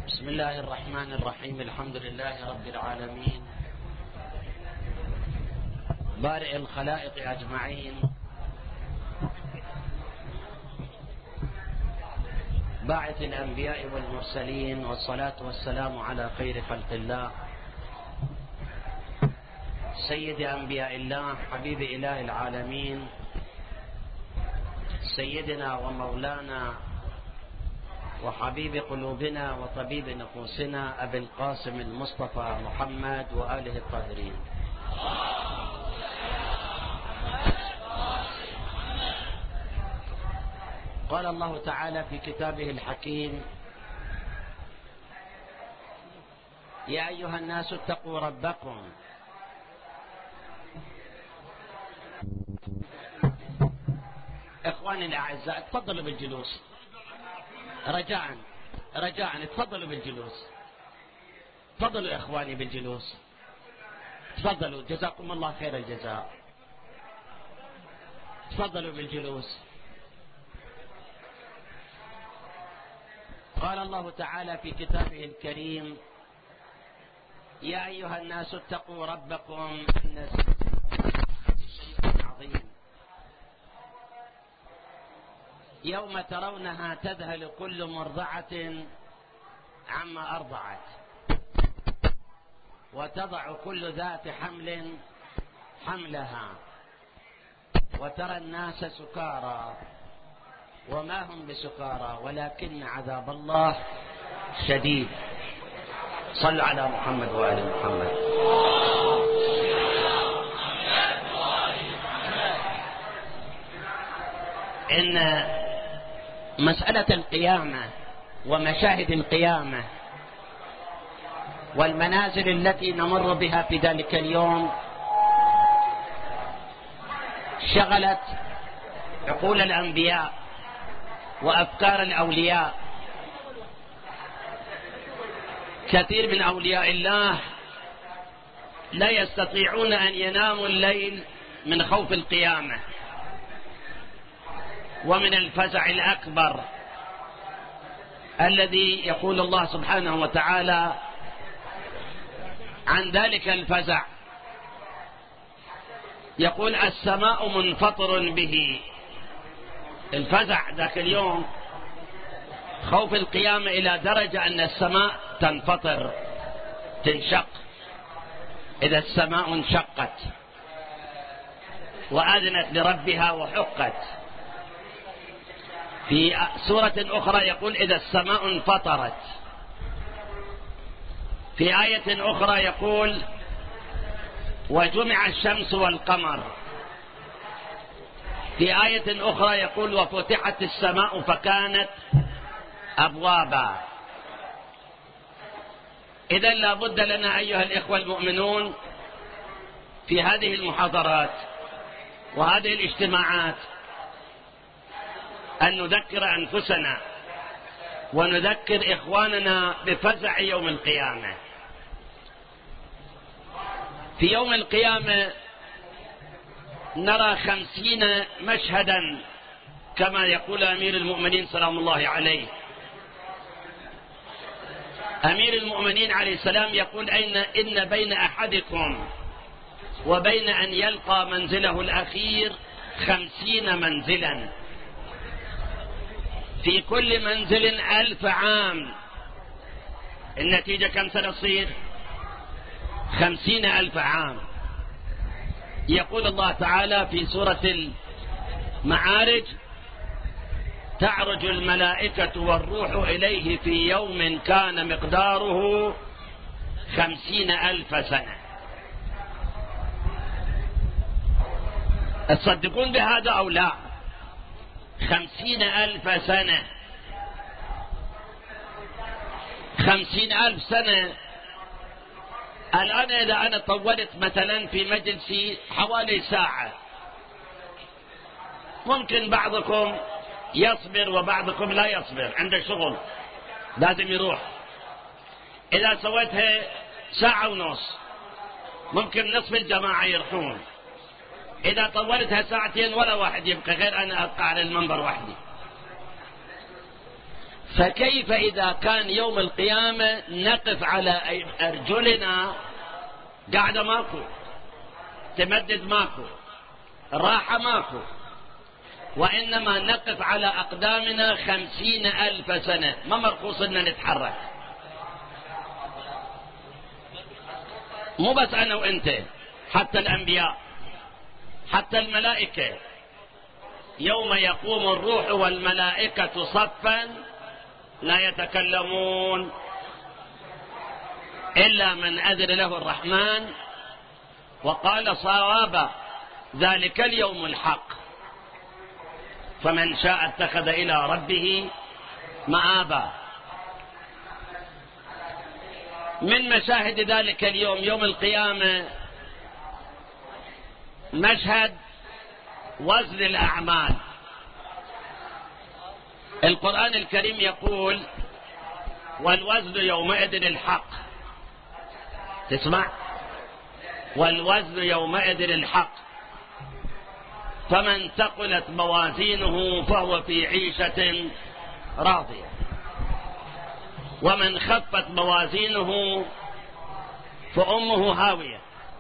بسم الله الرحمن الرحيم. الحمد لله رب العالمين، بارئ الخلائق أجمعين، باعث الأنبياء والمرسلين، والصلاة والسلام على خير خلق الله، سيد أنبياء الله، حبيب إله العالمين، سيدنا ومولانا وحبيب قلوبنا وطبيب نفوسنا أبي القاسم المصطفى محمد وآله الطاهرين. قال الله تعالى في كتابه الحكيم: يا أيها الناس اتقوا ربكم. إخواني الأعزاء، تفضلوا بالجلوس، رجاء تفضلوا بالجلوس. تفضلوا إخواني بالجلوس، تفضلوا، جزاكم الله خير الجزاء. تفضلوا بالجلوس. قال الله تعالى في كتابه الكريم: يا أيها الناس اتقوا ربكم إن شيء عظيم يوم ترونها تذهل كل مرضعة عما أرضعت وتضع كل ذات حمل حملها وترى الناس سكارى وما هم بسكارى ولكن عذاب الله شديد. صلوا على محمد وآل محمد. إن مسألة القيامة ومشاهد القيامة والمنازل التي نمر بها في ذلك اليوم شغلت عقول الأنبياء وأفكار الأولياء. كثير من أولياء الله لا يستطيعون أن يناموا الليل من خوف القيامة ومن الفزع الأكبر الذي يقول الله سبحانه وتعالى عن ذلك الفزع، يقول: السماء منفطر به. الفزع ذاك اليوم خوف القيامة إلى درجة أن السماء تنفطر، تنشق. إذا السماء انشقت وآذنت لربها وحقت. في سورة أخرى يقول: إذا السماء انفطرت. في آية أخرى يقول: وجمع الشمس والقمر. في آية أخرى يقول: وفتحت السماء فكانت أبوابا. إذن لا بد لنا أيها الإخوة المؤمنون في هذه المحاضرات وهذه الاجتماعات أن نذكر أنفسنا ونذكر إخواننا بفزع يوم القيامة. في يوم القيامة نرى 50 مشهدا كما يقول أمير المؤمنين سلام الله عليه. أمير المؤمنين عليه السلام يقول: إن بين أحدكم وبين أن يلقى منزله الأخير 50 منزلا، في كل منزل 1000 عام. النتيجة كم سنصير؟ 50,000 عام. يقول الله تعالى في سورة المعارج: تعرج الملائكة والروح إليه في يوم كان مقداره 50,000 سنة. تصدقون بهذا أو لا؟ 50,000 سنة. 50,000 سنة. الآن إذا أنا طولت مثلا في مجلسي حوالي ساعة، ممكن بعضكم يصبر وبعضكم لا يصبر، عنده شغل لازم يروح. إذا سويتها ساعة ونص ممكن نصف الجماعة يروحون. إذا طولتها ساعتين ولا واحد يبقى غير أنا أبقى على المنبر وحدي. فكيف إذا كان يوم القيامة نقف على أرجلنا قاعدة ماكو، تمدد ماكو، راحة ماكو، وإنما نقف على أقدامنا 50,000 سنة، ما مرخوص إننا نتحرك. مو بس أنا وإنت، حتى الأنبياء، حتى الملائكة، يوم يقوم الروح والملائكة صفا لا يتكلمون إلا من أذن له الرحمن وقال صوابا، ذلك اليوم الحق، فمن شاء اتخذ إلى ربه مآبا. من مشاهد ذلك اليوم، يوم القيامة، مشهد وزن الأعمال. القرآن الكريم يقول: والوزن يومئذ الحق. تسمع؟ والوزن يومئذ الحق، فمن ثقلت موازينه فهو في عيشة راضية، ومن خفت موازينه فأمه هاوية.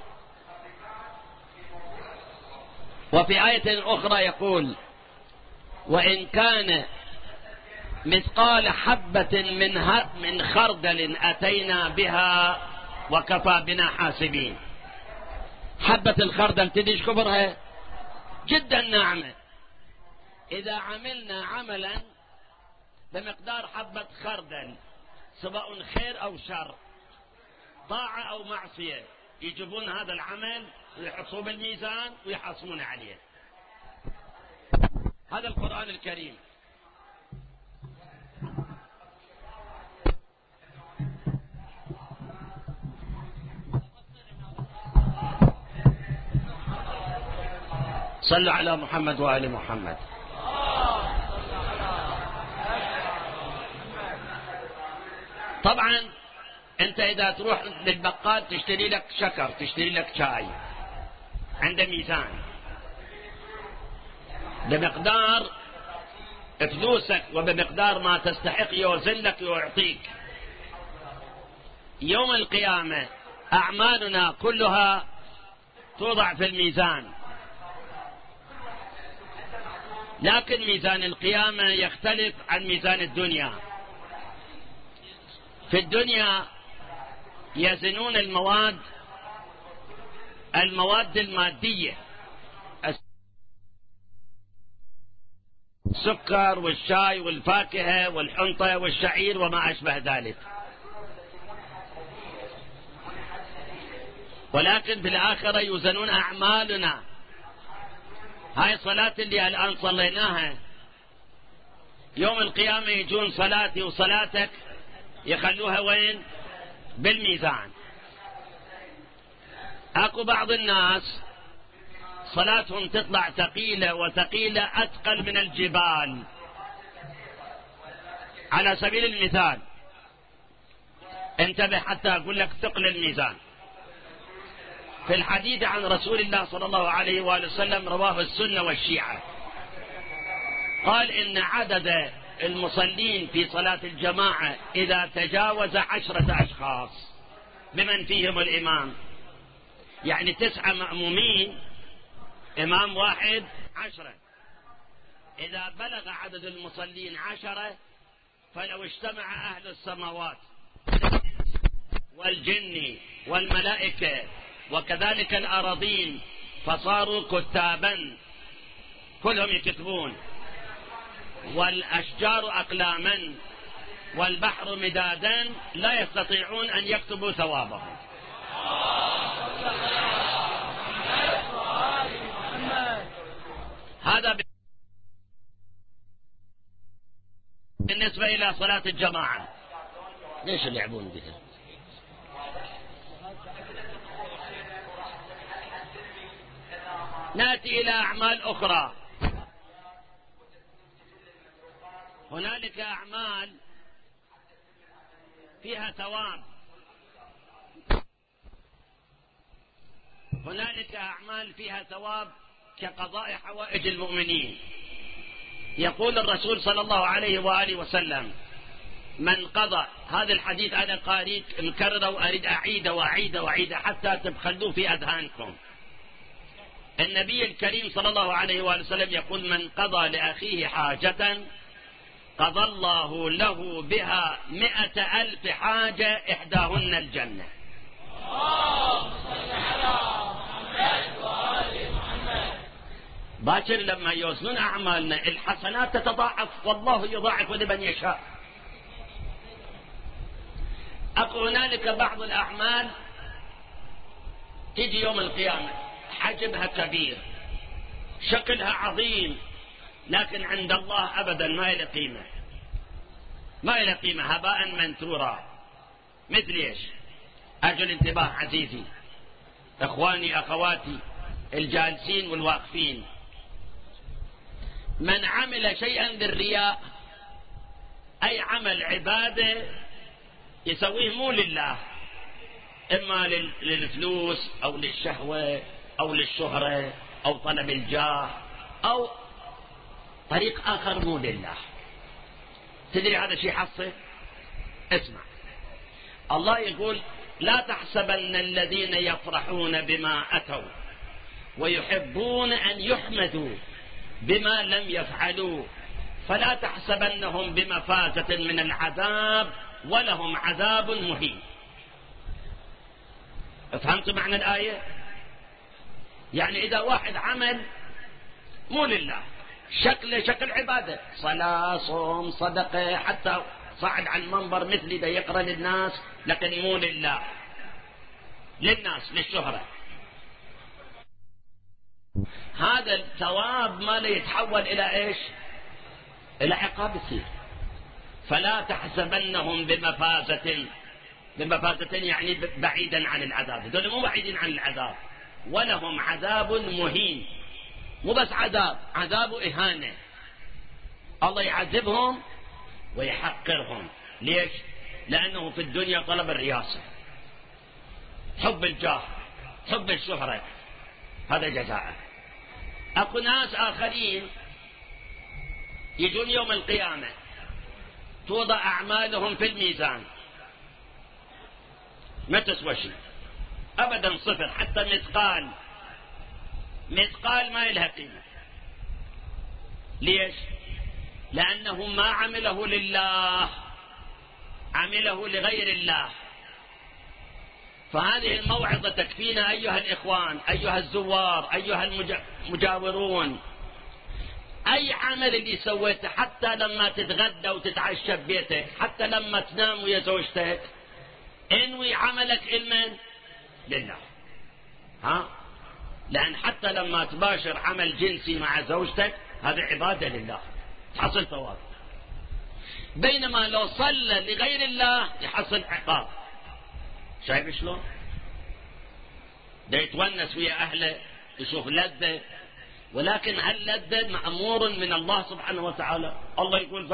وفي آية أخرى يقول: وإن كان مثقال حبة من خردل أتينا بها وكفى بنا حاسبين. حبة الخردل تديش كبرها جدا ناعمة. إذا عملنا عملا بمقدار حبة خردل، سواء خير أو شر، طاعة أو معصية، يجيبون هذا العمل ويحطوه بالميزان ويحاسبون عليه. هذا القرآن الكريم. صلوا على محمد وآل محمد. طبعا انت اذا تروح للبقال تشتري لك شكر، تشتري لك شاي، عنده ميزان بمقدار فلوسك وبمقدار ما تستحق، يوزن لك ويعطيك. يوم القيامة أعمالنا كلها توضع في الميزان، لكن ميزان القيامة يختلف عن ميزان الدنيا. في الدنيا يزنون المواد المادية، السكر والشاي والفاكهة والحنطة والشعير وما أشبه ذلك. ولكن في الآخرة يوزنون أعمالنا. هاي الصلاة اللي الآن صليناها، يوم القيامة يجون صلاتي وصلاتك يخلوها وين؟ بالميزان. اكو بعض الناس صلاتهم تطلع ثقيلة، وثقيلة أثقل من الجبال. على سبيل المثال، انتبه حتى أقول لك ثقل الميزان. في الحديث عن رسول الله صلى الله عليه وآله وسلم، رواه السنة والشيعة، قال إن عدد المصلين في صلاة الجماعة إذا تجاوز 10 أشخاص بمن فيهم الإمام، يعني 9 مأمومين، إمام واحد 10، إذا بلغ عدد المصلين 10 فلو اجتمع أهل السماوات والجن والملائكة وكذلك الأراضين فصاروا كتابا، كلهم يكتبون، والأشجار أقلاما والبحر مدادا، لا يستطيعون أن يكتبوا ثوابهم. هذا بالنسبة إلى صلاة الجماعة. ليش يلعبون بها؟ نأتي إلى أعمال أخرى. هنالك أعمال فيها ثواب، هنالك أعمال فيها ثواب كقضاء حوائج المؤمنين. يقول الرسول صلى الله عليه وآله وسلم: من قضى. هذا الحديث أنا قارئ مكرره وأريد أعيده وأعيده وأعيده حتى تبخلوه في أذهانكم. النبي الكريم صلى الله عليه وآله وسلم يقول: من قضى لأخيه حاجة قضى الله له بها 100,000 حاجة إحداهن الجنة. باكر لما يوزنون أعمالنا الحسنات تتضاعف، والله يضاعف لمن يشاء. أكو هنالك بعض الأعمال تجي يوم القيامة حجمها كبير، شكلها عظيم، لكن عند الله أبدا ما إلى قيمة، ما إلى قيمة، هباء منثورا. مثل إيش؟ أرجو الانتباه عزيزي، إخواني أخواتي الجالسين والواقفين. من عمل شيئا للرياء، أي عمل عبادة يسويه مو لله، إما للفلوس أو للشهوة أو للشهرة أو طلب الجاه أو طريق آخر مو لله، تدري هذا شيء حصل؟ اسمع، الله يقول: لا تحسبن الذين يفرحون بما أتوا ويحبون أن يحمدوا بما لم يفعلوا فلا تحسبنهم بمفازة من العذاب ولهم عذاب مهين. فهمتوا معنى الآية؟ يعني إذا واحد عمل مو لله، شكل عبادة، صلاة صوم صدقة، حتى صعد على المنبر مثلي ده يقرأ للناس، لكن مو لله، للناس، للشهرة، هذا الثواب ما لا يتحول إلى إيش؟ إلى عقاب يصير. فلا تحسبنهم بمفازة يعني بعيدا عن العذاب، هذول مو بعيدين عن العذاب، ولهم عذاب مهين. مو بس عذاب إهانة، الله يعذبهم ويحقرهم. ليش؟ لأنه في الدنيا طلب الرياسة، حب الجاه، حب الشهرة، هذا جزاءه. أكو ناس آخرين يجون يوم القيامة توضع أعمالهم في الميزان، ما تسوى شيء أبدا، صفر، حتى مثقال ما لها قيمة. ليش؟ لأنه ما عمله لله، عمله لغير الله. فهذه الموعظة تكفينا أيها الإخوان، أيها الزوار، أيها المجاورون. أي عمل اللي سويته، حتى لما تتغدى وتتعشى ببيتك، حتى لما تنام ويا زوجتك، انوي عملك لمن؟ لله. لأن حتى لما تباشر عمل جنسي مع زوجتك هذا عبادة لله، تحصل ثواب، بينما لو صلى لغير الله يحصل عقاب. شايف شلون؟ ده يتونس ويا أهله، يشوف لذة، ولكن هاللذة مأمور من الله سبحانه وتعالى. الله يقول: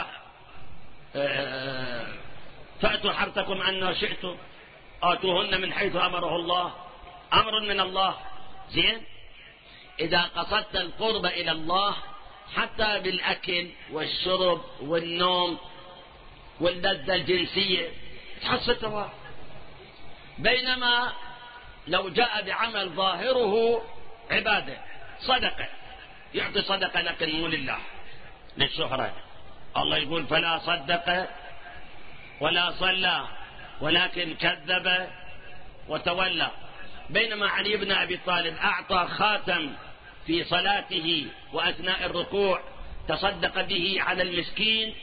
فأتوا حرثكم أن شئتم آتوهن من حيث أمره الله، أمر من الله. زين؟ إذا قصدت القرب إلى الله حتى بالأكل والشرب والنوم واللذة الجنسية تحصل ثواب، بينما لو جاء بعمل ظاهره عبادة، صدقة، يعطي صدقة لكن مو لله، للشهرة. الله يقول: فلا صدق ولا صلى ولكن كذب وتولى. بينما علي بن أبي طالب أعطى خاتم في صلاته وأثناء الركوع تصدق به على المسكين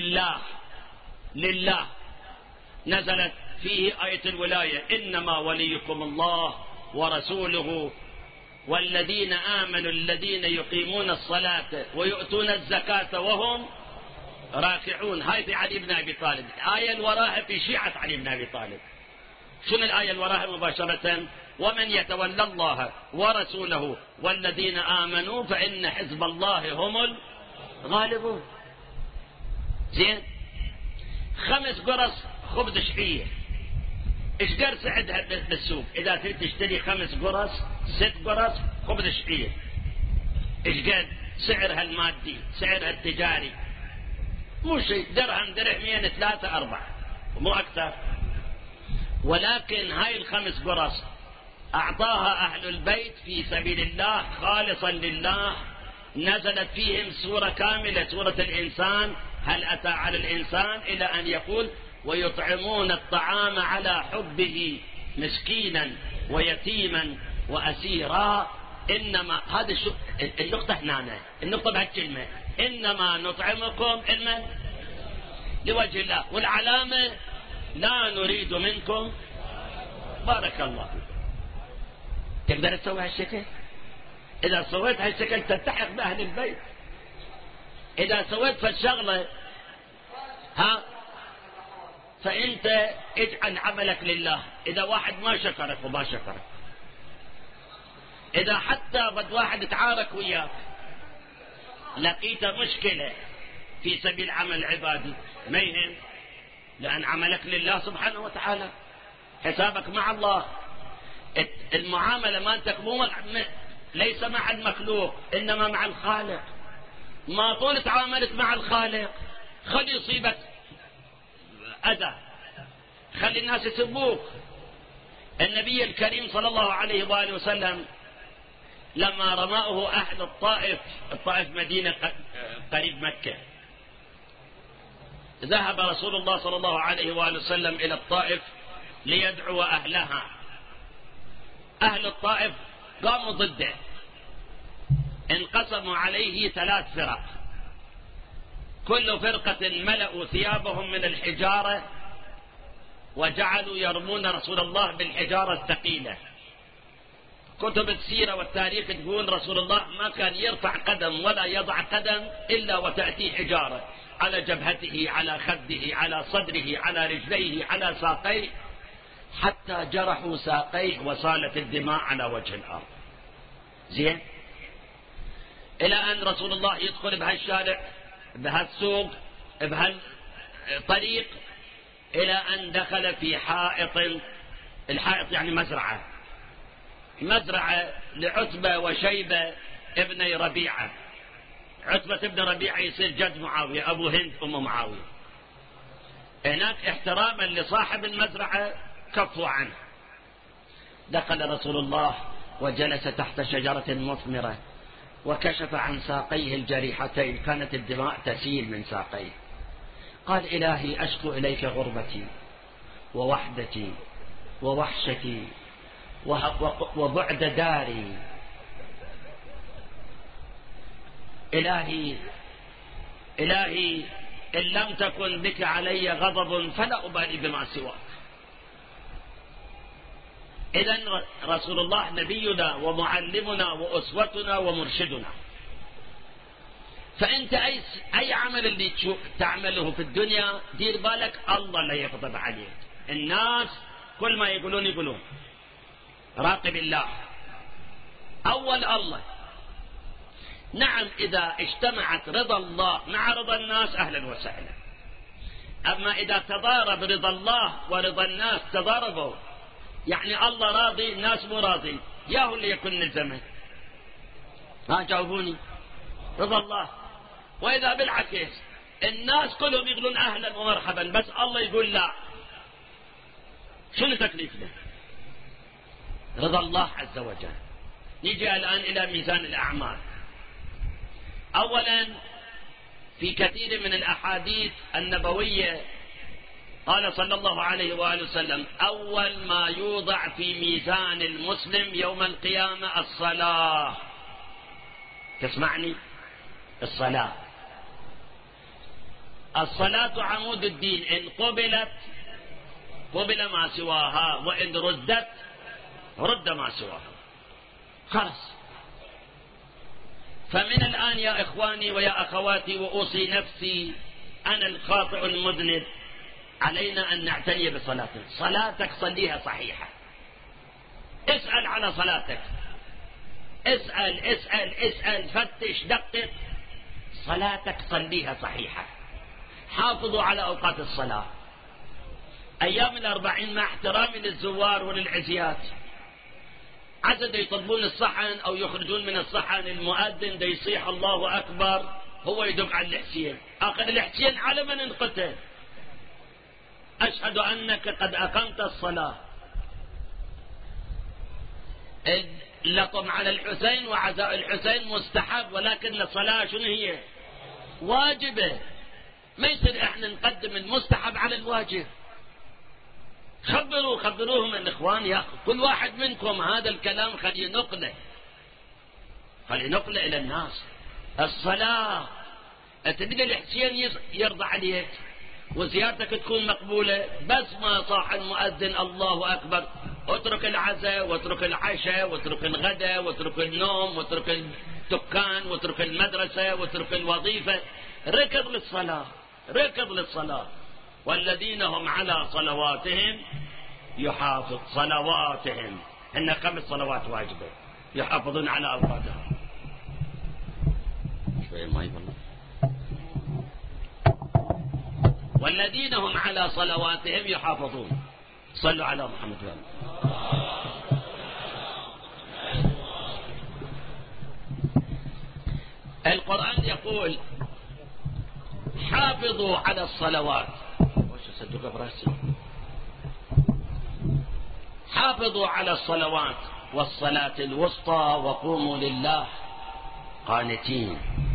لله، نزلت فيه آية الولاية: إنما وليكم الله ورسوله والذين آمنوا الذين يقيمون الصلاة ويؤتون الزكاة وهم راكعون. هاي في علي بن أبي طالب. الآية الوراها في شيعة علي بن أبي طالب. شنو الآية الوراها مباشرة؟ ومن يتولى الله ورسوله والذين آمنوا فإن حزب الله هم الغالبون. زين؟ 5 قرص خبز شعير، ايش قدر سعرها بالسوق؟ إذا تريد تشتري 5 قرص 6 قرص خبز شعير، ايش قد سعرها المادي، سعرها التجاري؟ مو شيء، درهم درهمين 3 4 مو أكثر. ولكن هاي ال5 قرص أعطاها أهل البيت في سبيل الله خالصا لله، نزلت فيهم سورة كاملة، سورة الإنسان، هل أتى على الإنسان، إلى أن يقول ويطعمون الطعام على حبه مسكينا ويتيما وأسيرا. إنما هذا النقطة هنا، النقطة بهالكلمة إنما نطعمكم إنما لوجه الله، والعلامة لا نريد منكم. بارك الله. تقدر تسوي هالشكل؟ إذا سويت هالشكل تلتحق بأهل البيت. إذا سويت فالشغلة فأنت اجعل عملك لله. إذا واحد ما شكرك وما شكرك، إذا حتى بد واحد تعارك وياك، لقيت مشكلة في سبيل عمل عبادي، ما يهم، لأن عملك لله سبحانه وتعالى، حسابك مع الله. المعاملة مالتك ليس مع المخلوق إنما مع الخالق. ما طول تعاملت مع الخالق خلي يصيبك أذى، خلي الناس يسبوك. النبي الكريم صلى الله عليه وآله وسلم لما رماه أهل الطائف مدينة قريب مكة، ذهب رسول الله صلى الله عليه وآله وسلم إلى الطائف ليدعو أهلها. أهل الطائف قاموا ضده، انقسموا عليه 3 فرق، كل فرقة ملأوا ثيابهم من الحجارة وجعلوا يرمون رسول الله بالحجارة الثقيلة. كتب السيرة والتاريخ تقول رسول الله ما كان يرفع قدم ولا يضع قدم إلا وتأتي حجارة على جبهته، على خده، على صدره، على رجليه، على ساقيه، حتى جرحوا ساقيه وصالت الدماء على وجه الأرض. زين، إلى أن رسول الله يدخل بهالشارع، بهالسوق، بهالطريق، إلى أن دخل في حائط. الحائط يعني مزرعة لعتبة وشيبة ابني ربيعة. عتبة ابن ربيعة يصير جد معاوية، أبو هند أم معاوية. هناك احتراما لصاحب المزرعة كفوا عنه. دخل رسول الله وجلس تحت شجرة مثمرة وكشف عن ساقيه الجريحتين، كانت الدماء تسيل من ساقيه. قال إلهي أشكو إليك غربتي ووحدتي ووحشتي وبعد داري. إلهي إن لم تكن بك علي غضب فلا أبالي بما سواك. إذن رسول الله نبينا ومعلمنا وأسوتنا ومرشدنا. فأنت أي عمل اللي تعمله في الدنيا دير بالك الله لا يغضب عليك. الناس كل ما يقولون راقب الله، أول الله. نعم، إذا اجتمعت رضا الله مع رضا الناس أهلا وسهلا. أما إذا تضارب رضا الله ورضا الناس، تضاربوا يعني الله راضي الناس مو راضي، ياهو اللي يكون الزمن. جاوبوني. رضا الله. وإذا بالعكس الناس كلهم يقولون أهلا ومرحبا، بس الله يقول لا، شنو تكليفنا؟ رضا الله عز وجل. نيجي الآن إلى ميزان الأعمال. أولا، في كثير من الأحاديث النبوية قال صلى الله عليه وآله وسلم أول ما يوضع في ميزان المسلم يوم القيامة الصلاة. تسمعني؟ الصلاة عمود الدين، إن قبلت قبل ما سواها، وإن ردت رد ما سواها. خلاص. فمن الآن يا إخواني ويا أخواتي، وأوصي نفسي أنا الخاطئ المذنب، علينا أن نعتني بصلاتنا. صلاتك صليها صحيحة. اسأل على صلاتك، اسأل، فتش، دقق. صلاتك صليها صحيحة. حافظوا على أوقات الصلاة. أيام 40 مع احترامي للزوار وللعزيات، عدد يطلبون الصحن أو يخرجون من الصحن، المؤذن دا يصيح الله أكبر هو يدق على الحسين. أخذ الحسين على من انقتل. أشهد أنك قد أقمت الصلاة. لطم على الحسين وعزاء الحسين مستحب، ولكن الصلاة شنو هي؟ واجبة. ما يصير احنا نقدم المستحب على الواجب. خبروهم الإخوان يا أخي، كل واحد منكم هذا الكلام خليه نقله إلى الناس. الصلاة تبدأ الحسين يرضى عليك وزيارتك تكون مقبولة، بس ما صاح المؤذن الله أكبر اترك العزاء واترك العشاء واترك الغداء واترك النوم واترك الدكان واترك المدرسة واترك الوظيفة، ركض للصلاة. والذين هم على صلواتهم يحافظ. صلواتهم إن 5 صلوات واجبة يحافظون على أوقاتها. شوية ما يبلغ. والذين هم على صلواتهم يحافظون. صلوا على محمد وآله. القرآن يقول حافظوا على الصلوات. حافظوا على الصلوات والصلاة الوسطى وقوموا لله قانتين.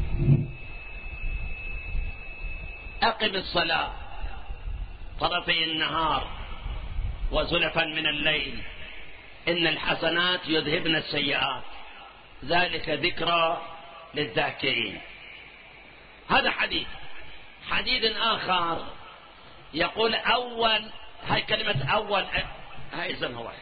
أقم الصلاة طرفي النهار وزلفا من الليل إن الحسنات يذهبن السيئات ذلك ذكرى للذاكرين. هذا حديث آخر يقول هاي كلمة أول، هاي اسمها واحد.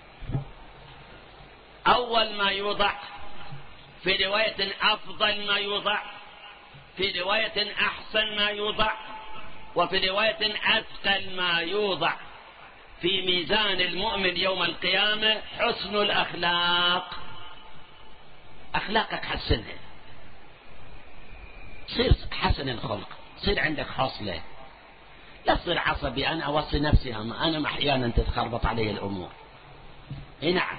أول ما يوضع، في رواية أفضل ما يوضع، في رواية أحسن ما يوضع، وفي رواية أثقل ما يوضع في ميزان المؤمن يوم القيامة حسن الأخلاق. أخلاقك حسنها، صير حسن الخلق، صير عندك خصلة، لا تصير عصبي. أنا أوصي نفسي، أنا أحيانا تتخربط علي الأمور. نعم،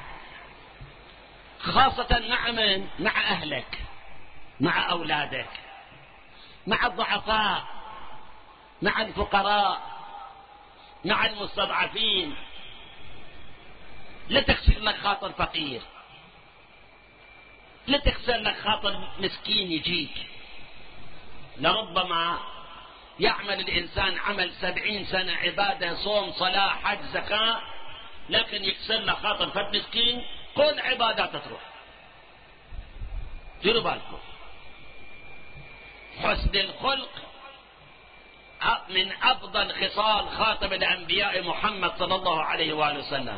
خاصة مع أهلك، مع أولادك، مع الضعفاء، مع الفقراء، مع المستضعفين. لا تكسر لك خاطر فقير، لا تكسر لك خاطر مسكين يجيك. لربما يعمل الإنسان عمل 70 سنة عبادة، صوم، صلاة، حج، زكاة، لكن يكسر له خاطر فد مسكين، كل عبادات تروح. ديروا بالكم، حسن الخلق من أفضل خصال خاتم الأنبياء محمد صلى الله عليه وآله وسلم.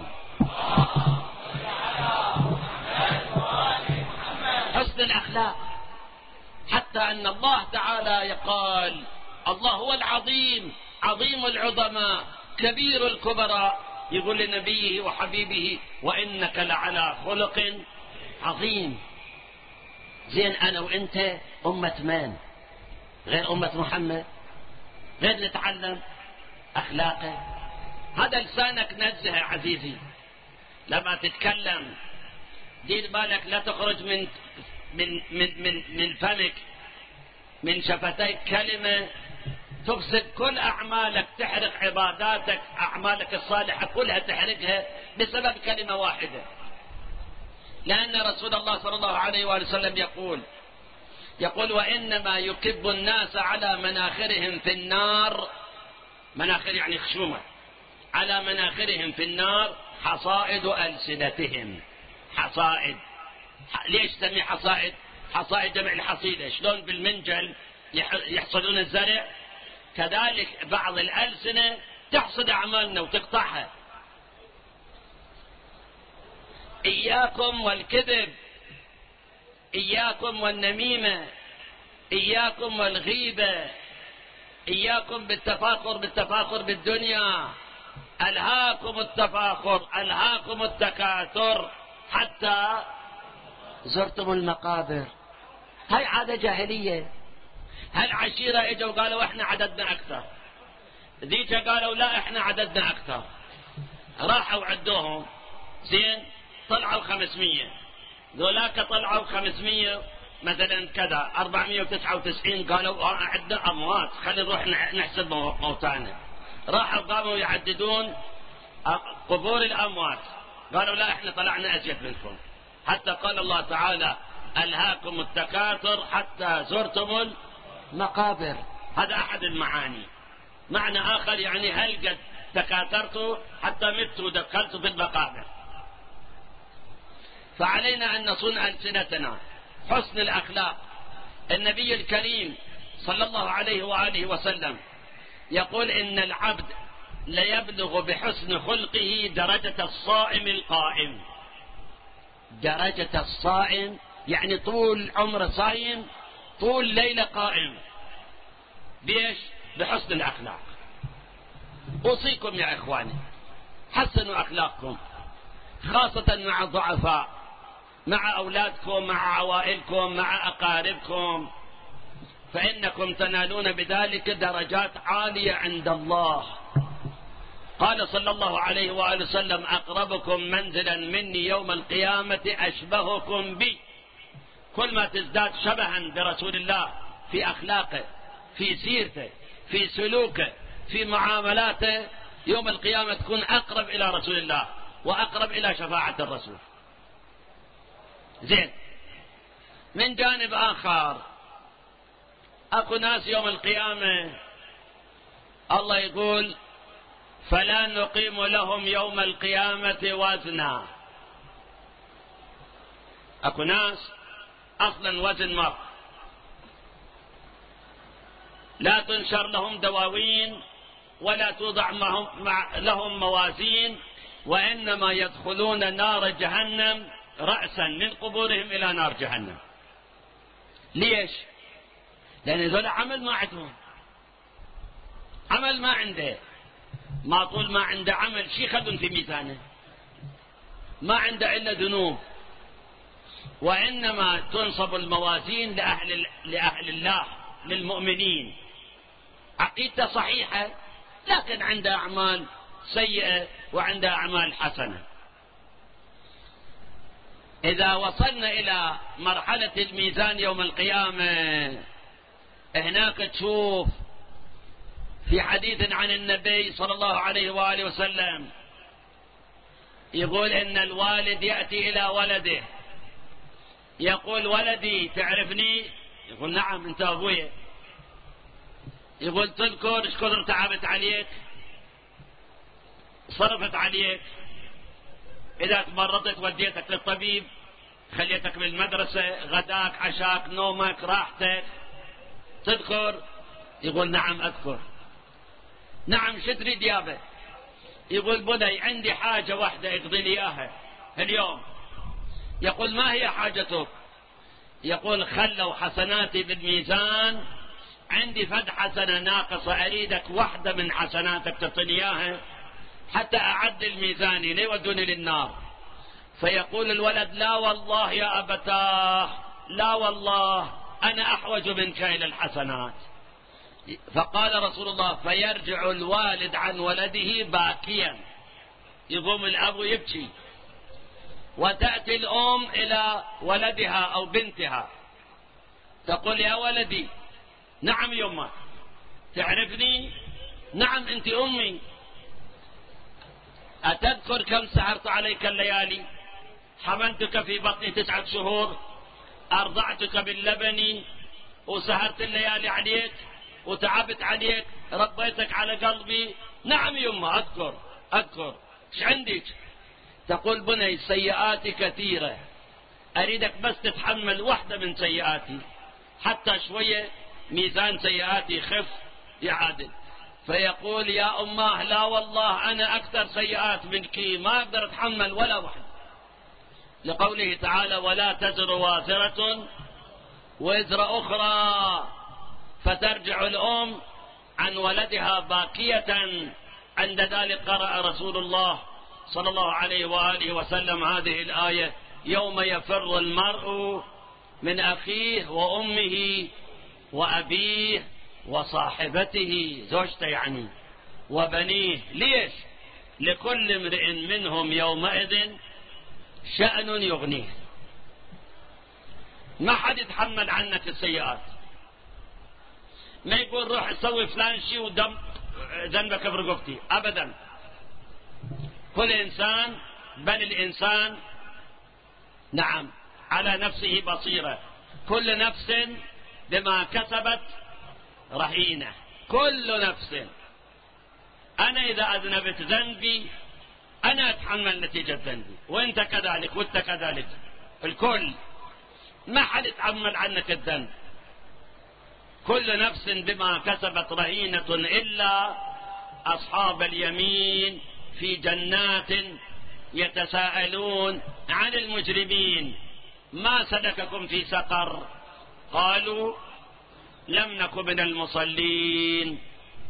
حسن الأخلاق، حتى أن الله تعالى يقال الله هو العظيم، عظيم العظماء، كبير الكبراء، يقول لنبيه وحبيبه وإنك لعلى خلق عظيم. زين أنا وإنت أمة من غير أمة محمد؟ غير نتعلم أخلاقه. هذا لسانك نزه عزيزي، لما تتكلم دير بالك لا تخرج من فمك، من شفتيك كلمة تفسد كل أعمالك، تحرق عباداتك، أعمالك الصالحة كلها تحرقها بسبب كلمة واحدة. لأن رسول الله صلى الله عليه وآله وسلم يقول وإنما يكب الناس على مناخرهم في النار، مناخر يعني خشومة، على مناخرهم في النار حصائد ألسنتهم. حصائد، ليش سمي حصائد؟ حصائد جمع الحصيدة، شلون بالمنجل يحصدون الزرع، كذلك بعض الألسنة تحصد أعمالنا وتقطعها. إياكم والكذب، إياكم والنميمة، إياكم والغيبة، إياكم بالتفاخر بالدنيا. ألهاكم التفاخر، ألهاكم التكاثر حتى زرتم المقابر. هاي عادة جاهلية. هالعشيرة اجوا قالوا احنا عددنا اكثر، ذيك قالوا لا احنا عددنا اكثر، راحوا عدوهم، زين طلعوا 500، ذولاك طلعوا 500 مثلا كذا 499 قالوا عندنا أموات، خلينا نروح نحسب موتانا. راحوا قاموا يعددون قبور الأموات، قالوا لا احنا طلعنا أزيد منكم، حتى قال الله تعالى ألهاكم التكاثر حتى زرتم المقابر. هذا أحد المعاني. معنى آخر يعني هل قد تكاثرتوا حتى متوا ودخلتوا في المقابر. فعلينا أن نصون ألسنتنا حسن الأخلاق. النبي الكريم صلى الله عليه وآله وسلم يقول إن العبد ليبلغ بحسن خلقه درجة الصائم القائم. درجة الصائم يعني طول عمر صايم، طول ليلة قائم. بيش؟ بحسن الأخلاق. أوصيكم يا إخواني حسنوا أخلاقكم، خاصة مع الضعفاء، مع أولادكم، مع عوائلكم، مع أقاربكم، فإنكم تنالون بذلك درجات عالية عند الله. قال صلى الله عليه وآله وسلم أقربكم منزلا مني يوم القيامة أشبهكم بي. كل ما تزداد شبها برسول الله في أخلاقه، في سيرته، في سلوكه، في معاملاته، يوم القيامة تكون أقرب إلى رسول الله وأقرب إلى شفاعة الرسول. زين. من جانب آخر أكو ناس يوم القيامة الله يقول فلا نقيم لهم يوم القيامة وزنا. أكو ناس أصلا وزن مر، لا تنشر لهم دواوين ولا توضع لهم موازين، وإنما يدخلون نار جهنم رأسا من قبورهم إلى نار جهنم. ليش؟ لأن ذول عمل ما عندهم، عمل ما عنده، ما طول ما عنده عمل شي خلون في ميزانه، ما عنده إلا ذنوب. وإنما تنصب الموازين لأهل الله، للمؤمنين، عقيدة صحيحة، لكن عنده أعمال سيئة وعنده أعمال حسنة. إذا وصلنا إلى مرحلة الميزان يوم القيامة، هناك تشوف في حديث عن النبي صلى الله عليه وآله وسلم يقول إن الوالد يأتي إلى ولده يقول ولدي تعرفني؟ يقول نعم أنت أبوي. يقول تذكر ايش كثر تعبت عليك، صرفت عليك، إذا تمرضت وديتك للطبيب، خليتك بالمدرسة، غداك عشاك نومك راحتك، تذكر؟ يقول نعم أذكر. نعم شو تريد يابا؟ يقول بني عندي حاجة واحدة اقضي لي إياها اليوم. يقول ما هي حاجتك؟ يقول خلوا حسناتي بالميزان، عندي فد حسنة ناقصة أريدك واحدة من حسناتك تعطيني إياها حتى أعدل ميزاني ليودوني للنار. فيقول الولد لا والله يا أبتاه، لا والله أنا أحوج منك إلى الحسنات. فقال رسول الله فيرجع الوالد عن ولده باكيا، يقوم الأب يبكي، وتأتي الأم إلى ولدها أو بنتها تقول يا ولدي نعم يما تعرفني؟ نعم أنت أمي. أتذكر كم سهرت عليك الليالي؟ حملتك في بطني 9 شهور، أرضعتك باللبن، وسهرت الليالي عليك وتعبت عليك، ربيتك على قلبي. نعم يما أذكر. ايش عندك؟ تقول بني سيئاتي كثيرة، أريدك بس تتحمل واحدة من سيئاتي حتى شوية ميزان سيئاتي خف يعادل. فيقول يا أماه لا والله أنا أكثر سيئات منك، ما أقدر أتحمل ولا واحد، لقوله تعالى ولا تزر وازرة وزر أخرى. فترجع الأم عن ولدها باكية. عند ذلك قرأ رسول الله صلى الله عليه وآله وسلم هذه الآية يوم يفر المرء من أخيه وأمه وأبيه وصاحبته، زوجته يعني، وبنيه. ليش؟ لكل امرئ منهم يومئذ شأن يغنيه. ما حد يتحمل عنك السيئات. ما يقول روح سوي فلان شيء ودم ذنبك برقبتي أبدا. كل إنسان بل الإنسان نعم على نفسه بصيرة، كل نفس بما كسبت رهينة. كل نفس. أنا إذا أذنبت ذنبي أنا أتحمل نتيجة ذنبي، وأنت كذلك وأنت كذلك، الكل. ما حد يتحمل عنك الذنب. كل نفس بما كسبت رهينة إلا أصحاب اليمين في جنات يتساءلون عن المجرمين ما سلككم في سقر قالوا لم نك من المصلين.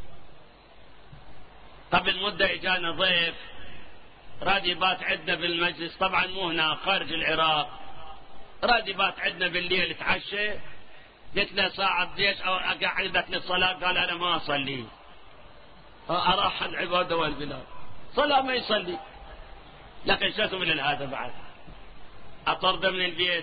قبل مدة اجانا ضيف راد يبات عندنا بالمجلس، طبعا مو هنا خارج العراق، راد يبات عندنا بالليل يتعشى. قلت له ساعة ليش اقعدك للصلاة؟ قال انا ما اصلي، اراح العبادة والبلاد، صلاة ما يصلي. لكن شو من هذا بعد اطرده من البيت.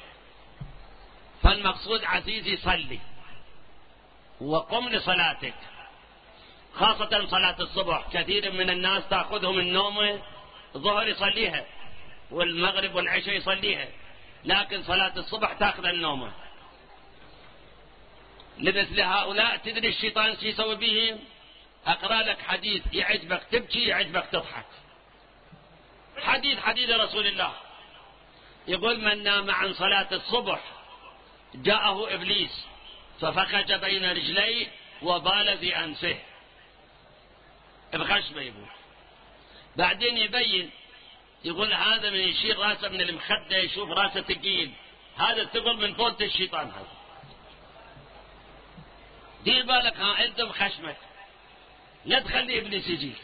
فالمقصود عزيزي صلي وقم لصلاتك، خاصة صلاة الصبح. كثير من الناس تأخذهم النوم، الظهر يصليها والمغرب والعشاء يصليها، لكن صلاة الصبح تأخذ النوم. لمثل هؤلاء تدري الشيطان شو يسوي بهم؟ أقرأ لك حديث يعجبك تبكي يعجبك تضحك. حديث رسول الله يقول من نام عن صلاة الصبح جاءه إبليس ففخج بين رجليه وبال في أنفه، بخشبه يقول. بعدين يبين يقول هذا من يشيل راسه من المخدة يشوف راسه ثقيل، هذا ثقل من فوت الشيطان. هذا دير بالك، ها الزم خشمك لا تخلي إبليس يجي.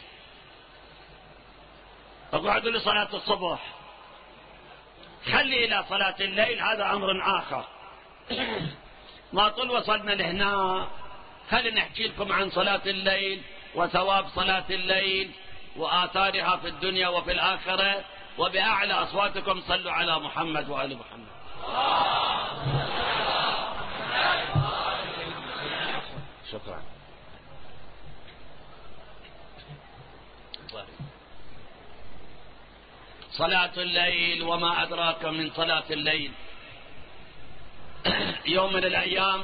اقعدوا لصلاة الصبح، خلي إلى صلاة الليل هذا أمر آخر. ما طول وصلنا لهنا خلينا نحكي لكم عن صلاة الليل وثواب صلاة الليل وآثارها في الدنيا وفي الآخرة. وبأعلى أصواتكم صلوا على محمد وآل محمد. شكرا. صلاة الليل وما أدراك من صلاة الليل. يوم من الأيام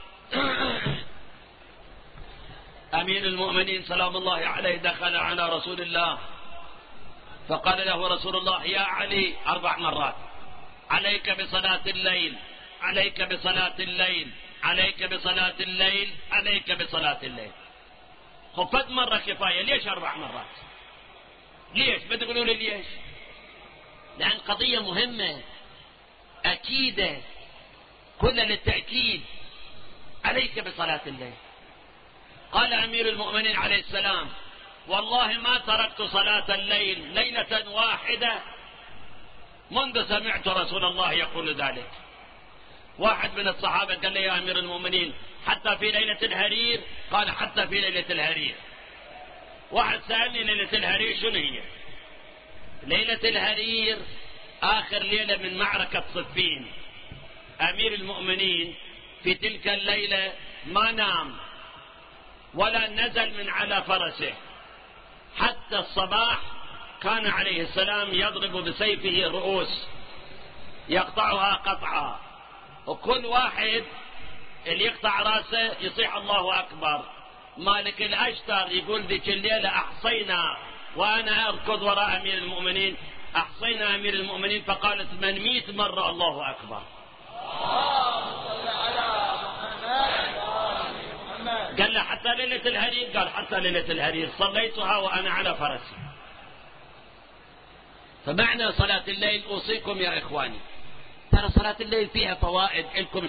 أمير المؤمنين سلام الله عليه دخل على رسول الله فقال له رسول الله يا علي 4 مرات عليك بصلاة الليل، عليك بصلاة الليل، عليك بصلاة الليل، عليك بصلاة الليل. خفت مرة كفاية، ليش 4 مرات؟ ليش؟ بتقولوا لي ليش؟ لأن قضية مهمة أكيدة كلها للتأكيد. عليك بصلاة الليل. قال أمير المؤمنين عليه السلام والله ما تركت صلاة الليل ليلة واحدة منذ سمعت رسول الله يقول ذلك. واحد من الصحابة قال لي يا أمير المؤمنين حتى في ليلة الهرير؟ قال حتى في ليلة الهرير. واحد سألني ليلة الهرير شنو هي؟ ليلة الهرير آخر ليلة من معركة صفين. أمير المؤمنين في تلك الليلة ما نام ولا نزل من على فرسه حتى الصباح. كان عليه السلام يضرب بسيفه الرؤوس يقطعها قطعا، وكل واحد اللي يقطع راسه يصيح الله أكبر. مالك الأشتر يقول ذيك الليلة أحصينا وأنا أركض وراء أمير المؤمنين، أحصينا أمير المؤمنين فقال 800 مرة الله أكبر. قال له حتى ليلة الهرير؟ قال حتى ليلة الهرير صليتها وأنا على فرسي. فمعنى صلاة الليل أوصيكم يا إخواني، ترى صلاة الليل فيها فوائد لكم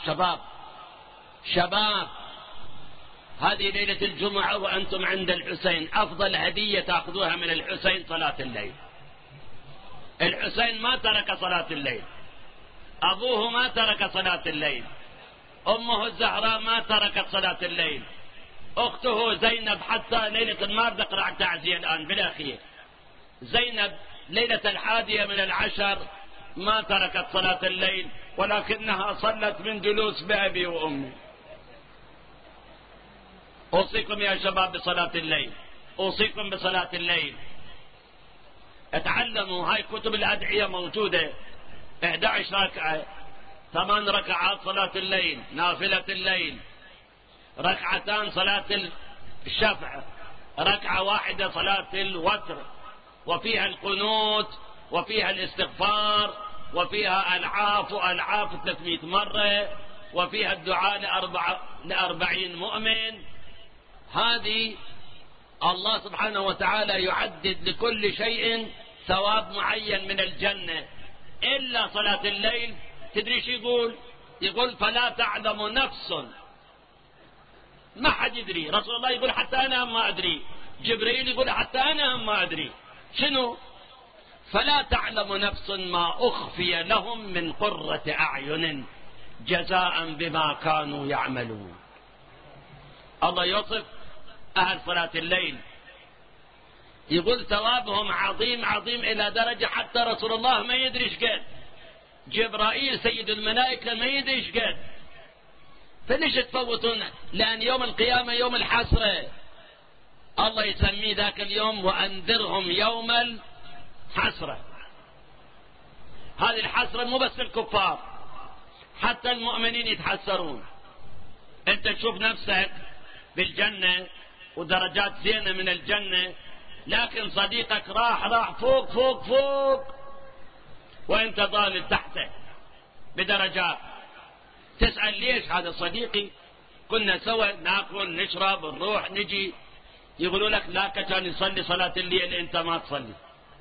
شباب. هذه ليلة الجمعة وأنتم عند الحسين، أفضل هدية تأخذوها من الحسين صلاة الليل. الحسين ما ترك صلاة الليل، أبوه ما ترك صلاة الليل، أمه الزهراء ما تركت صلاة الليل، أخته زينب حتى ليلة ما بنقرأ تعزية الآن بالأخير. زينب ليلة 11 من العشر ما تركت صلاة الليل ولكنها صلت من جلوس بأبي وأمي. أوصيكم يا شباب بصلاة الليل، أوصيكم بصلاة الليل. اتعلموا، هاي كتب الأدعية موجودة، 11 ركعة، 8 ركعات صلاة الليل، نافلة الليل، 2 ركعتان صلاة الشفع، 1 ركعة صلاة الوتر، وفيها القنوت، وفيها الاستغفار، وفيها العاف 300 مرة، وفيها الدعاء ل40 مؤمن. هذه الله سبحانه وتعالى يعدد لكل شيء ثواب معين من الجنة إلا صلاة الليل. تدري شو يقول فلا تعلم نفس، ما حد يدري. رسول الله يقول حتى أنا ما أدري، جبريل يقول حتى أنا ما أدري. شنو؟ فلا تعلم نفس ما أخفي لهم من قرة أعين جزاء بما كانوا يعملون. الله يوصف أهل صلاة الليل، يقول ثوابهم عظيم عظيم إلى درجة حتى رسول الله ما يدري ايش قد، جبرائيل سيد الملائكة ما يدري ايش قد. فليش تفوتون؟ لأن يوم القيامة يوم الحسرة، الله يسميه ذاك اليوم وأنذرهم يوم الحسرة. هذه الحسرة مو بس الكفار، حتى المؤمنين يتحسرون. أنت تشوف نفسك بالجنة ودرجات زينة من الجنة، لكن صديقك راح فوق فوق فوق وانت ضال تحته بدرجات. تسأل ليش؟ هذا صديقي كنا سوا ناكل نشرب نروح نجي. يقولوا لك لا، كان يصلي صلاة الليل انت ما تصلي.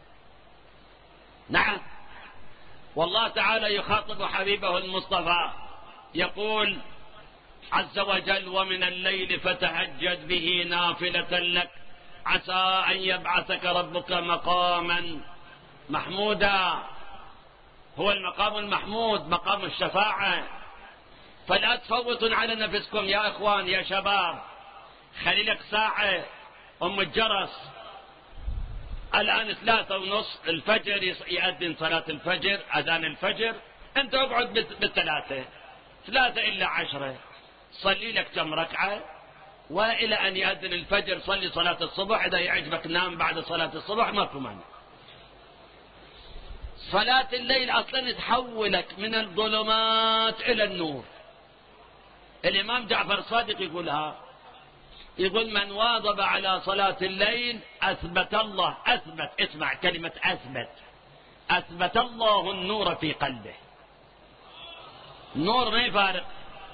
نعم، والله تعالى يخاطب حبيبه المصطفى يقول عز وجل ومن الليل فتهجد به نافلة لك عسى أن يبعثك ربك مقاما محمودا. هو المقام المحمود مقام الشفاعة. فلا تفوتوا على نفسكم يا إخوان يا شباب. خلي لك ساعة أم الجرس، الآن 3:30 الفجر يأذن صلاة الفجر، أذان الفجر، أنت اقعد بالثلاثة، 3 إلا 10 صلي لك كم ركعة، وإلى أن يأذن الفجر صلي صلاة الصبح. إذا يعجبك نام بعد صلاة الصبح ماكو مانع. صلاة الليل أصلا تحولك من الظلمات إلى النور. الإمام جعفر الصادق يقولها، يقول من واظب على صلاة الليل أثبت الله، اسمع كلمة أثبت الله النور في قلبه. نور ما يفارق.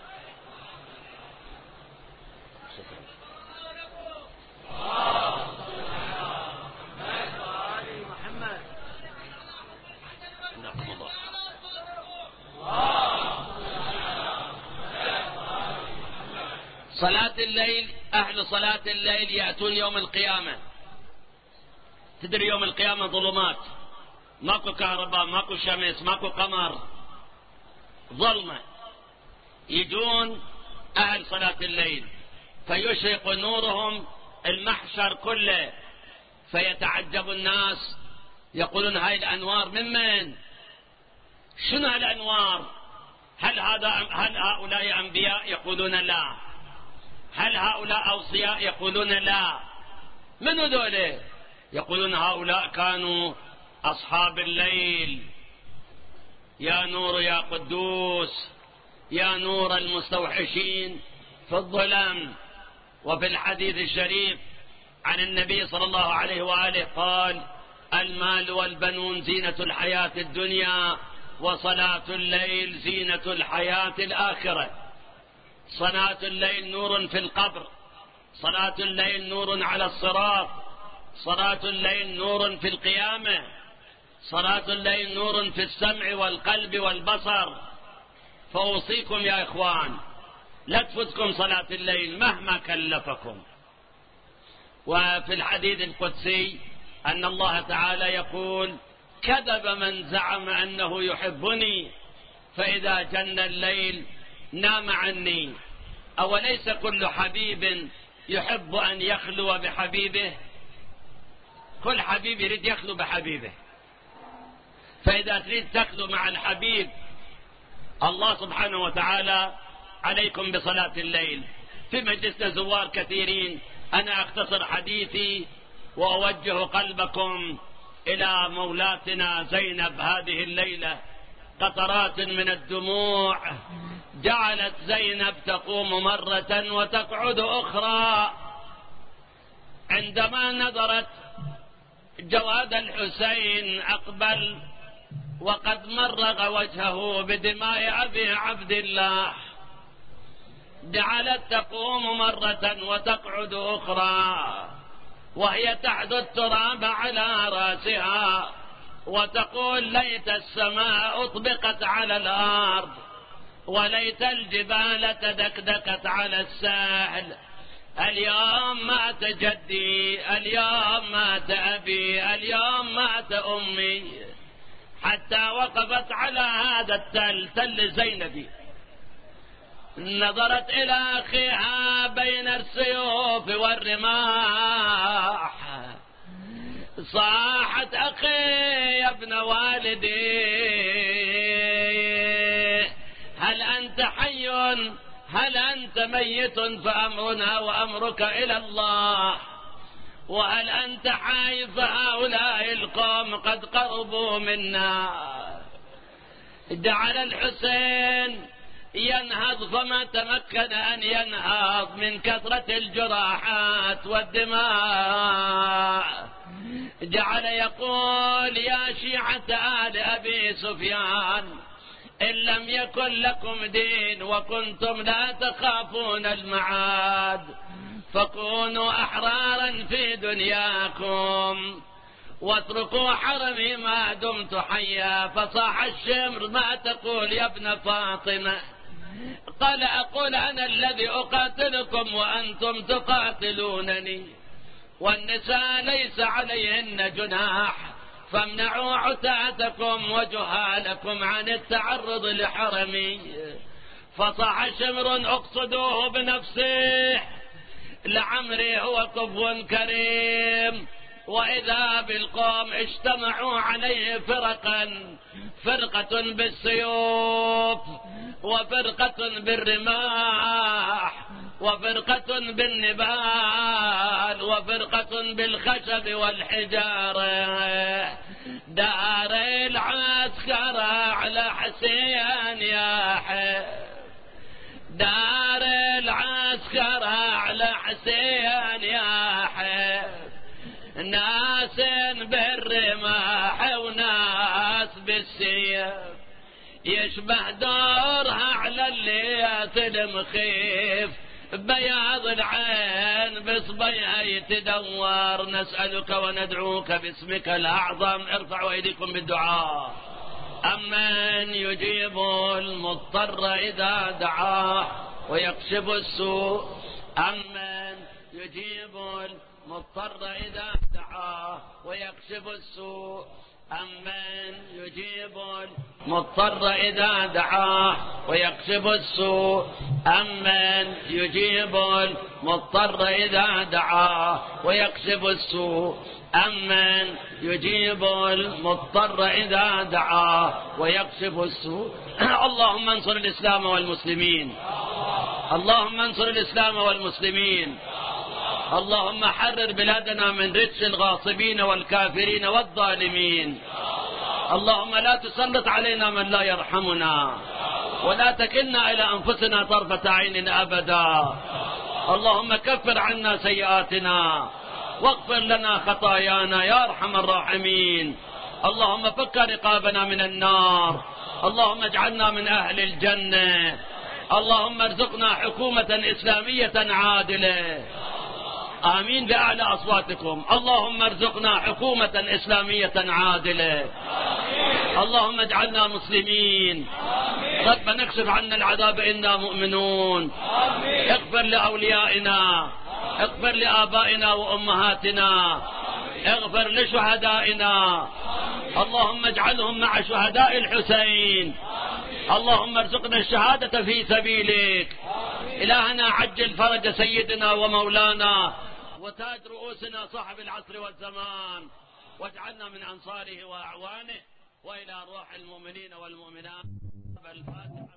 صلاة الليل، أهل صلاة الليل يأتون يوم القيامة. تدري يوم القيامة ظلمات، ماكو كهرباء، ماكو شمس، ماكو قمر، ظلمة. يجون أهل صلاة الليل فيشرق نورهم المحشر كله، فيتعجب الناس يقولون هاي الأنوار من؟ شنو هالأنوار؟ هل هؤلاء أنبياء؟ يقولون لا. هل هؤلاء أوصياء؟ يقولون لا. من هذول؟ يقولون هؤلاء كانوا أصحاب الليل. يا نور يا قدوس، يا نور المستوحشين في الظلام. وفي الحديث الشريف عن النبي صلى الله عليه وآله قال المال والبنون زينة الحياة الدنيا، وصلاة الليل زينة الحياة الآخرة. صلاة الليل نور في القبر، صلاة الليل نور على الصراط، صلاة الليل نور في القيامة، صلاة الليل نور في السمع والقلب والبصر. فأوصيكم يا إخوان لا تفوتكم صلاة الليل مهما كلفكم. وفي الحديث القدسي أن الله تعالى يقول كذب من زعم أنه يحبني فإذا جن الليل نام عني. أوليس كل حبيب يحب أن يخلو بحبيبه؟ كل حبيب يريد يخلو بحبيبه، فإذا تريد تاخذوا مع الحبيب الله سبحانه وتعالى عليكم بصلاة الليل. في مجلسنا زوار كثيرين، أنا أختصر حديثي وأوجه قلبكم إلى مولاتنا زينب. هذه الليلة قطرات من الدموع جعلت زينب تقوم مرة وتقعد أخرى عندما نظرت جواد الحسين أقبل وقد مرغ وجهه بدماء أبي عبد الله، جعلت تقوم مرة وتقعد أخرى وهي تحدو التراب على رأسها وتقول ليت السماء أطبقت على الأرض وليت الجبال تدكدكت على الساحل. اليوم مات جدي، اليوم مات أبي، اليوم مات أمي. حتى وقفت على هذا التل، تل زينبي، نظرت إلى أخيها بين السيوف والرماح، صاحت أخي يا ابن والدي هل أنت حي هل أنت ميت؟ فأمرنا وأمرك إلى الله، وهل أنت حي فهؤلاء القوم قد قربوا منا. جعل الحسين ينهض فما تمكن أن ينهض من كثرة الجراحات والدماء. جعل يقول يا شيعة آل أبي سفيان إن لم يكن لكم دين وكنتم لا تخافون المعاد فكونوا أحرارا في دنياكم واتركوا حرمي ما دمت حيا. فصاح الشمر ما تقول يا ابن فاطمة؟ قال أقول أنا الذي أقاتلكم وأنتم تقاتلونني، والنساء ليس عليهن جناح فامنعوا عتاتكم وجهالكم عن التعرض لحرمي. فصاح شمر اقصدوه بنفسه لعمري هو كفو كريم. وإذا بالقوم اجتمعوا عليه فرقا، فرقة بالسيوف وفرقة بالرماح وفرقة بالنبال وفرقة بالخشب والحجارة. دار العسكر على حسين يا حي، دار العسكر على حسين يا حي، ناس بالرماح وناس بالسيف يشبه دورها على الليث المخيف، بياض العين بصبيها يتدور. نسألك وندعوك باسمك الأعظم، ارفعوا أيديكم بالدعاء. أمن يجيب المضطر إذا دعاه ويكشف السوء، أمن يجيب المضطر إذا دعاه ويكشف السوء، أمن يجيب المضطر إذا دعاه ويكشف السوء، أمن يجيب المضطر إذا دعاه ويكشف السوء، أمن يجيب المضطر إذا دعاه ويكشف السوء. اللهم انصر الإسلام والمسلمين، اللهم انصر الإسلام والمسلمين، اللهم حرر بلادنا من رجس الغاصبين والكافرين والظالمين. اللهم لا تسلط علينا من لا يرحمنا ولا تكلنا إلى أنفسنا طرفة عين أبدا. اللهم كفر عنا سيئاتنا واغفر لنا خطايانا يا أرحم الراحمين. اللهم فك رقابنا من النار، اللهم اجعلنا من أهل الجنة. اللهم ارزقنا حكومة إسلامية عادلة. آمين بأعلى أصواتكم. اللهم ارزقنا حكومة إسلامية عادلة. اللهم اجعلنا مسلمين. ربنا اكشف عنا العذاب إنا مؤمنون. اغفر لأوليائنا، اغفر لآبائنا وأمهاتنا، اغفر لشهدائنا. اللهم اجعلهم مع شهداء الحسين. اللهم ارزقنا الشهادة في سبيلك. إلهنا عجل فرج سيدنا ومولانا وتاج رؤوسنا صاحب العصر والزمان، واجعلنا من أنصاره وأعوانه. وإلى روح المؤمنين والمؤمنات. الفاتحة.